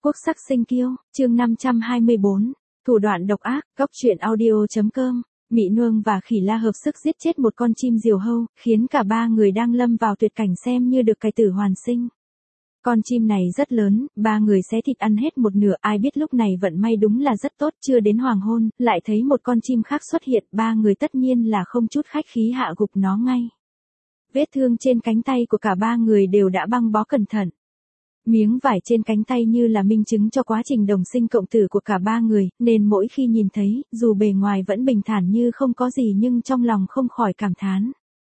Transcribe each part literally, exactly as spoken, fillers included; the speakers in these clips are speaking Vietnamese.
Quốc sắc sinh kiêu, chương năm trăm hai mươi bốn, thủ đoạn độc ác, góc truyện audio chấm com. Mị Nương và Khỉ La hợp sức giết chết một con chim diều hâu, khiến cả ba người đang lâm vào tuyệt cảnh xem như được cải tử hoàn sinh. Con chim này rất lớn, ba người xé thịt ăn hết một nửa, ai biết lúc này vận may đúng là rất tốt, chưa đến hoàng hôn, lại thấy một con chim khác xuất hiện, ba người tất nhiên là không chút khách khí hạ gục nó ngay. Vết thương trên cánh tay của cả ba người đều đã băng bó cẩn thận. Miếng vải trên cánh tay như là minh chứng cho quá trình đồng sinh cộng tử của cả ba người, nên mỗi khi nhìn thấy, dù bề ngoài vẫn bình thản như không có gì nhưng trong lòng không khỏi cảm thán.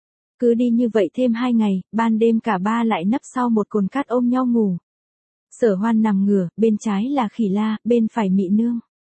Cứ đi như vậy thêm hai ngày, ban đêm cả ba lại nấp sau một cồn cát ôm nhau ngủ. Sở Hoan nằm ngửa, bên trái là Khỉ La, bên phải Mị Nương.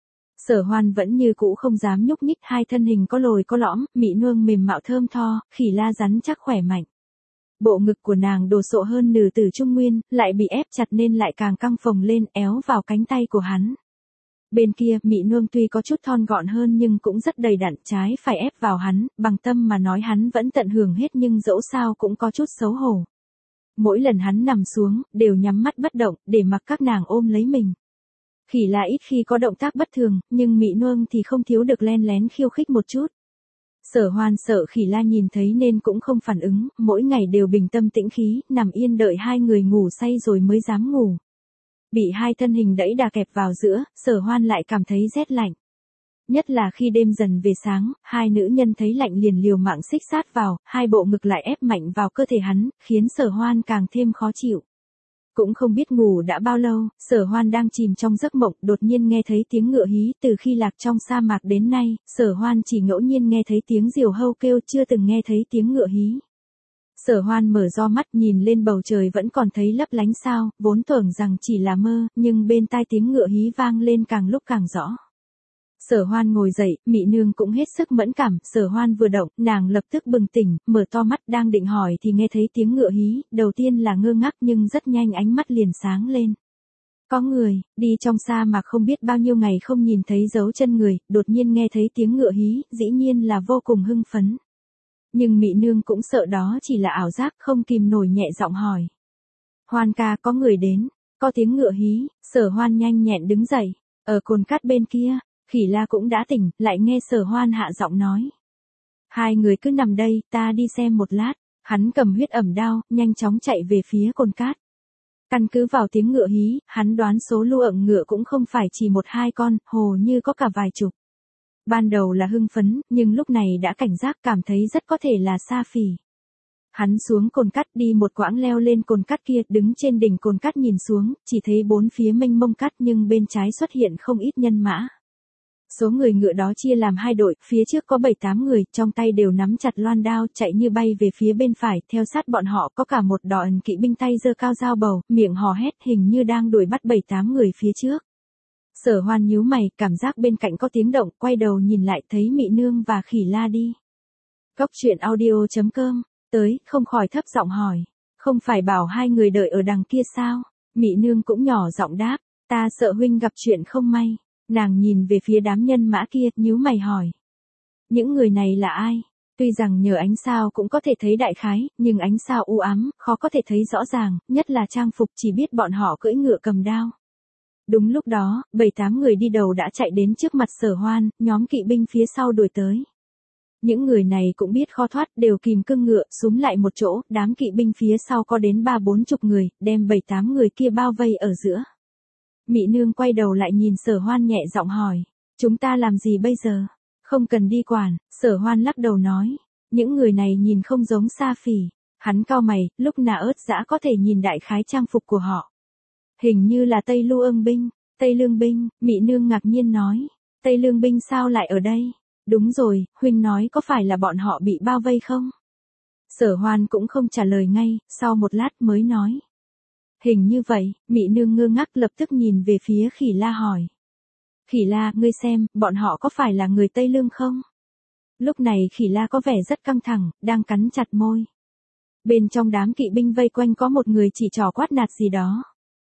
Sở Hoan vẫn như cũ không dám nhúc nhích, hai thân hình có lồi có lõm, Mị Nương mềm mạo thơm tho, Khỉ La rắn chắc khỏe mạnh. Bộ ngực của nàng đồ sộ hơn nữ tử trung nguyên, lại bị ép chặt nên lại càng căng phồng lên, éo vào cánh tay của hắn. Bên kia, Mị Nương tuy có chút thon gọn hơn nhưng cũng rất đầy đặn, trái phải ép vào hắn, bằng tâm mà nói hắn vẫn tận hưởng hết nhưng dẫu sao cũng có chút xấu hổ. Mỗi lần hắn nằm xuống, đều nhắm mắt bất động, để mặc các nàng ôm lấy mình. Khỉ La ít khi có động tác bất thường, nhưng Mị Nương thì không thiếu được len lén khiêu khích một chút. Sở Hoan sợ Khỉ La nhìn thấy nên cũng không phản ứng, mỗi ngày đều bình tâm tĩnh khí, nằm yên đợi hai người ngủ say rồi mới dám ngủ. Bị hai thân hình đẩy đà kẹp vào giữa, Sở Hoan lại cảm thấy rét lạnh. Nhất là khi đêm dần về sáng, hai nữ nhân thấy lạnh liền liều mạng xích sát vào, hai bộ ngực lại ép mạnh vào cơ thể hắn, khiến Sở Hoan càng thêm khó chịu. Cũng không biết ngủ đã bao lâu, Sở Hoan đang chìm trong giấc mộng, đột nhiên nghe thấy tiếng ngựa hí. Từ khi lạc trong sa mạc đến nay, Sở Hoan chỉ ngẫu nhiên nghe thấy tiếng diều hâu kêu, chưa từng nghe thấy tiếng ngựa hí. Sở Hoan mở ro mắt nhìn lên bầu trời vẫn còn thấy lấp lánh sao, vốn tưởng rằng chỉ là mơ, nhưng bên tai tiếng ngựa hí vang lên càng lúc càng rõ. Sở Hoan ngồi dậy, Mị Nương cũng hết sức mẫn cảm, Sở Hoan vừa động, nàng lập tức bừng tỉnh, mở to mắt đang định hỏi thì nghe thấy tiếng ngựa hí, đầu tiên là ngơ ngác nhưng rất nhanh ánh mắt liền sáng lên. Có người, đi trong sa mạc không biết bao nhiêu ngày không nhìn thấy dấu chân người, đột nhiên nghe thấy tiếng ngựa hí, dĩ nhiên là vô cùng hưng phấn. Nhưng Mị Nương cũng sợ đó chỉ là ảo giác, không kìm nổi nhẹ giọng hỏi. Hoan ca, có người đến, có tiếng ngựa hí. Sở Hoan nhanh nhẹn đứng dậy, ở cồn cát bên kia. Khỉ La cũng đã tỉnh, lại nghe Sở Hoan hạ giọng nói. Hai người cứ nằm đây, ta đi xem một lát. Hắn cầm huyết ẩm đao, nhanh chóng chạy về phía cồn cát. Căn cứ vào tiếng ngựa hí, hắn đoán số lưu ẩm ngựa cũng không phải chỉ một hai con, hồ như có cả vài chục. Ban đầu là hưng phấn, nhưng lúc này đã cảnh giác, cảm thấy rất có thể là sa phỉ. Hắn xuống cồn cát đi một quãng leo lên cồn cát kia, đứng trên đỉnh cồn cát nhìn xuống, chỉ thấy bốn phía mênh mông cát nhưng bên trái xuất hiện không ít nhân mã. Số người ngựa đó chia làm hai đội, phía trước có bảy tám người, trong tay đều nắm chặt loan đao, chạy như bay về phía bên phải, theo sát bọn họ có cả một đoàn kỵ binh tay giơ cao dao bầu, miệng hò hét hình như đang đuổi bắt bảy tám người phía trước. Sở Hoan nhíu mày, cảm giác bên cạnh có tiếng động, quay đầu nhìn lại thấy Mị Nương và Khỉ La đi. Góc truyện audio chấm com, tới, không khỏi thấp giọng hỏi, không phải bảo hai người đợi ở đằng kia sao? Mị Nương cũng nhỏ giọng đáp, ta sợ huynh gặp chuyện không may. Nàng nhìn về phía đám nhân mã kia, nhíu mày hỏi. Những người này là ai? Tuy rằng nhờ ánh sao cũng có thể thấy đại khái, nhưng ánh sao u ám, khó có thể thấy rõ ràng, nhất là trang phục chỉ biết bọn họ cưỡi ngựa cầm đao. Đúng lúc đó, bảy tám người đi đầu đã chạy đến trước mặt Sở Hoan, nhóm kỵ binh phía sau đuổi tới. Những người này cũng biết khó thoát, đều kìm cương ngựa, súm lại một chỗ, đám kỵ binh phía sau có đến ba bốn chục người, đem bảy tám người kia bao vây ở giữa. Mị Nương quay đầu lại nhìn Sở Hoan nhẹ giọng hỏi, chúng ta làm gì bây giờ? Không cần đi quản. Sở Hoan lắc đầu nói, những người này nhìn không giống sa phỉ. Hắn cau mày, lúc nà ớt dã có thể nhìn đại khái trang phục của họ. Hình như là Tây Lưu Ương binh. Tây Lương binh. Mị Nương ngạc nhiên nói, Tây Lương binh sao lại ở đây? Đúng rồi, huynh nói có phải là bọn họ bị bao vây không? Sở Hoan cũng không trả lời ngay, sau một lát mới nói. Hình như vậy. Mị Nương ngơ ngác lập tức nhìn về phía Khỉ La hỏi. Khỉ La, ngươi xem, bọn họ có phải là người Tây Lương không? Lúc này Khỉ La có vẻ rất căng thẳng, đang cắn chặt môi. Bên trong đám kỵ binh vây quanh có một người chỉ trỏ quát nạt gì đó.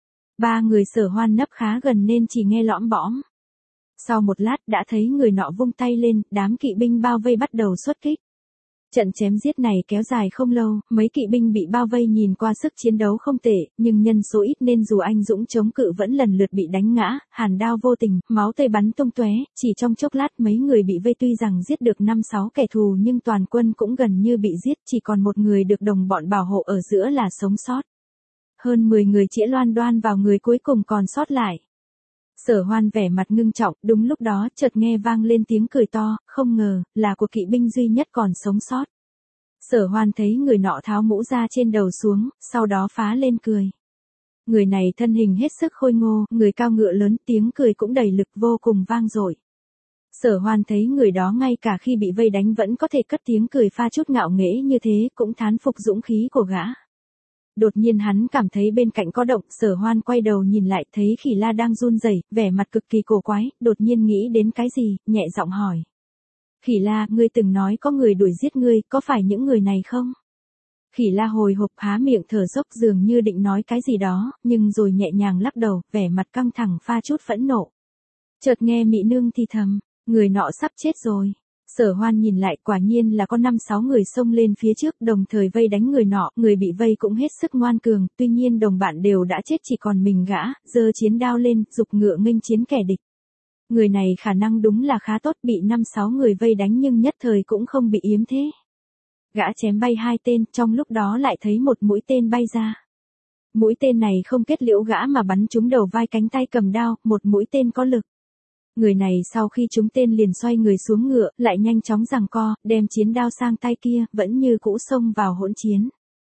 Ba người Sở Hoan nấp khá gần nên chỉ nghe lõm bõm. Sau một lát đã thấy người nọ vung tay lên, đám kỵ binh bao vây bắt đầu xuất kích. Trận chém giết này kéo dài không lâu, mấy kỵ binh bị bao vây nhìn qua sức chiến đấu không tệ, nhưng nhân số ít nên dù anh dũng chống cự vẫn lần lượt bị đánh ngã, hàn đao vô tình, máu tươi bắn tung tóe, chỉ trong chốc lát mấy người bị vây tuy rằng giết được năm sáu kẻ thù nhưng toàn quân cũng gần như bị giết, chỉ còn một người được đồng bọn bảo hộ ở giữa là sống sót. Hơn mười người chĩa loan đoan vào người cuối cùng còn sót lại. Sở Hoan vẻ mặt ngưng trọng, đúng lúc đó chợt nghe vang lên tiếng cười to, không ngờ, là của kỵ binh duy nhất còn sống sót. Sở Hoan thấy người nọ tháo mũ ra trên đầu xuống, sau đó phá lên cười. Người này thân hình hết sức khôi ngô, người cao ngựa lớn, tiếng cười cũng đầy lực vô cùng vang dội. Sở Hoan thấy người đó ngay cả khi bị vây đánh vẫn có thể cất tiếng cười pha chút ngạo nghễ như thế, cũng thán phục dũng khí của gã. Đột nhiên hắn cảm thấy bên cạnh có động, Sở Hoan quay đầu nhìn lại thấy Khỉ La đang run rẩy, vẻ mặt cực kỳ cổ quái, đột nhiên nghĩ đến cái gì, nhẹ giọng hỏi. Khỉ La, ngươi từng nói có người đuổi giết ngươi, có phải những người này không? Khỉ La hồi hộp há miệng thở dốc dường như định nói cái gì đó, nhưng rồi nhẹ nhàng lắc đầu, vẻ mặt căng thẳng pha chút phẫn nộ. Chợt nghe Mị Nương thì thầm, người nọ sắp chết rồi. Sở Hoan nhìn lại quả nhiên là có năm sáu người xông lên phía trước đồng thời vây đánh người nọ, người bị vây cũng hết sức ngoan cường, tuy nhiên đồng bạn đều đã chết chỉ còn mình gã, giơ chiến đao lên, giục ngựa nghênh chiến kẻ địch. Người này khả năng đúng là khá tốt, bị năm sáu người vây đánh nhưng nhất thời cũng không bị yếm thế. Gã chém bay hai tên, trong lúc đó lại thấy một mũi tên bay ra. Mũi tên này không kết liễu gã mà bắn trúng đầu vai cánh tay cầm đao, một mũi tên có lực. Người này sau khi trúng tên liền xoay người xuống ngựa, lại nhanh chóng giằng co, đem chiến đao sang tay kia, vẫn như cũ xông vào hỗn chiến.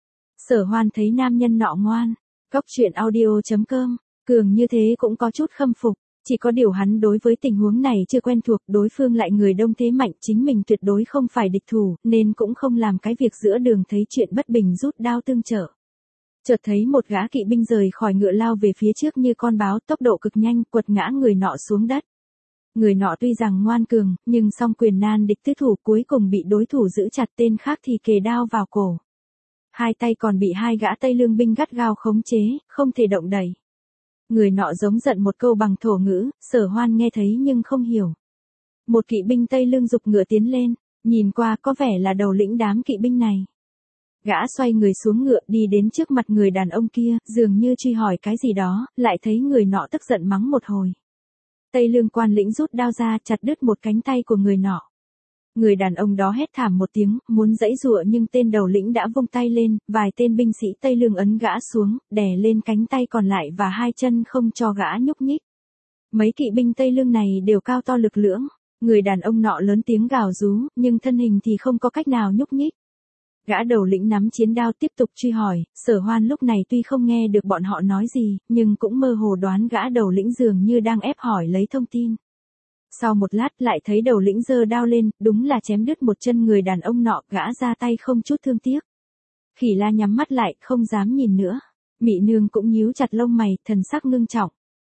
Sở Hoan thấy nam nhân nọ ngoan, góc truyện audio chấm com, cường như thế cũng có chút khâm phục, chỉ có điều hắn đối với tình huống này chưa quen thuộc, đối phương lại người đông thế mạnh, chính mình tuyệt đối không phải địch thủ, nên cũng không làm cái việc giữa đường thấy chuyện bất bình rút đao tương trợ. Chợt thấy một gã kỵ binh rời khỏi ngựa lao về phía trước như con báo, tốc độ cực nhanh, quật ngã người nọ xuống đất. Người nọ tuy rằng ngoan cường, nhưng song quyền nan địch tứ thủ, cuối cùng bị đối thủ giữ chặt, tên khác thì kề đao vào cổ. Hai tay còn bị hai gã Tây Lương binh gắt gao khống chế, không thể động đậy. Người nọ giống giận một câu bằng thổ ngữ, Sở Hoan nghe thấy nhưng không hiểu. Một kỵ binh Tây Lương giục ngựa tiến lên, nhìn qua có vẻ là đầu lĩnh đám kỵ binh này. Gã xoay người xuống ngựa đi đến trước mặt người đàn ông kia, dường như truy hỏi cái gì đó, lại thấy người nọ tức giận mắng một hồi. Tây Lương quan lĩnh rút đao ra chặt đứt một cánh tay của người nọ. Người đàn ông đó hét thảm một tiếng, muốn giãy giụa nhưng tên đầu lĩnh đã vung tay lên, vài tên binh sĩ Tây Lương ấn gã xuống, đè lên cánh tay còn lại và hai chân không cho gã nhúc nhích. Mấy kỵ binh Tây Lương này đều cao to lực lưỡng, người đàn ông nọ lớn tiếng gào rú, nhưng thân hình thì không có cách nào nhúc nhích. Gã đầu lĩnh nắm chiến đao tiếp tục truy hỏi, Sở Hoan lúc này tuy không nghe được bọn họ nói gì, nhưng cũng mơ hồ đoán gã đầu lĩnh dường như đang ép hỏi lấy thông tin. Sau một lát lại thấy đầu lĩnh giơ đao lên, đúng là chém đứt một chân người đàn ông nọ, gã ra tay không chút thương tiếc. Khỉ La nhắm mắt lại, không dám nhìn nữa. Mị Nương cũng nhíu chặt lông mày, thần sắc ngưng trọng.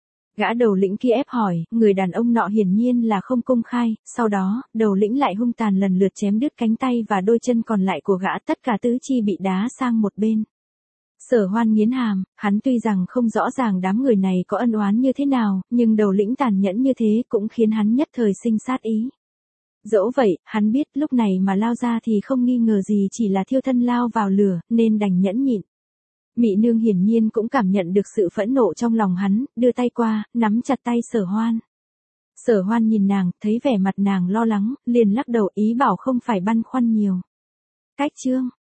Gã đầu lĩnh kia ép hỏi, người đàn ông nọ hiển nhiên là không công khai, sau đó, đầu lĩnh lại hung tàn lần lượt chém đứt cánh tay và đôi chân còn lại của gã, tất cả tứ chi bị đá sang một bên. Sở Hoan nghiến hàm, hắn tuy rằng không rõ ràng đám người này có ân oán như thế nào, nhưng đầu lĩnh tàn nhẫn như thế cũng khiến hắn nhất thời sinh sát ý. Dẫu vậy, hắn biết lúc này mà lao ra thì không nghi ngờ gì chỉ là thiêu thân lao vào lửa, nên đành nhẫn nhịn. Mị Nương hiển nhiên cũng cảm nhận được sự phẫn nộ trong lòng hắn, đưa tay qua, nắm chặt tay Sở Hoan. Sở Hoan nhìn nàng, thấy vẻ mặt nàng lo lắng, liền lắc đầu ý bảo không phải băn khoăn nhiều. Cách chương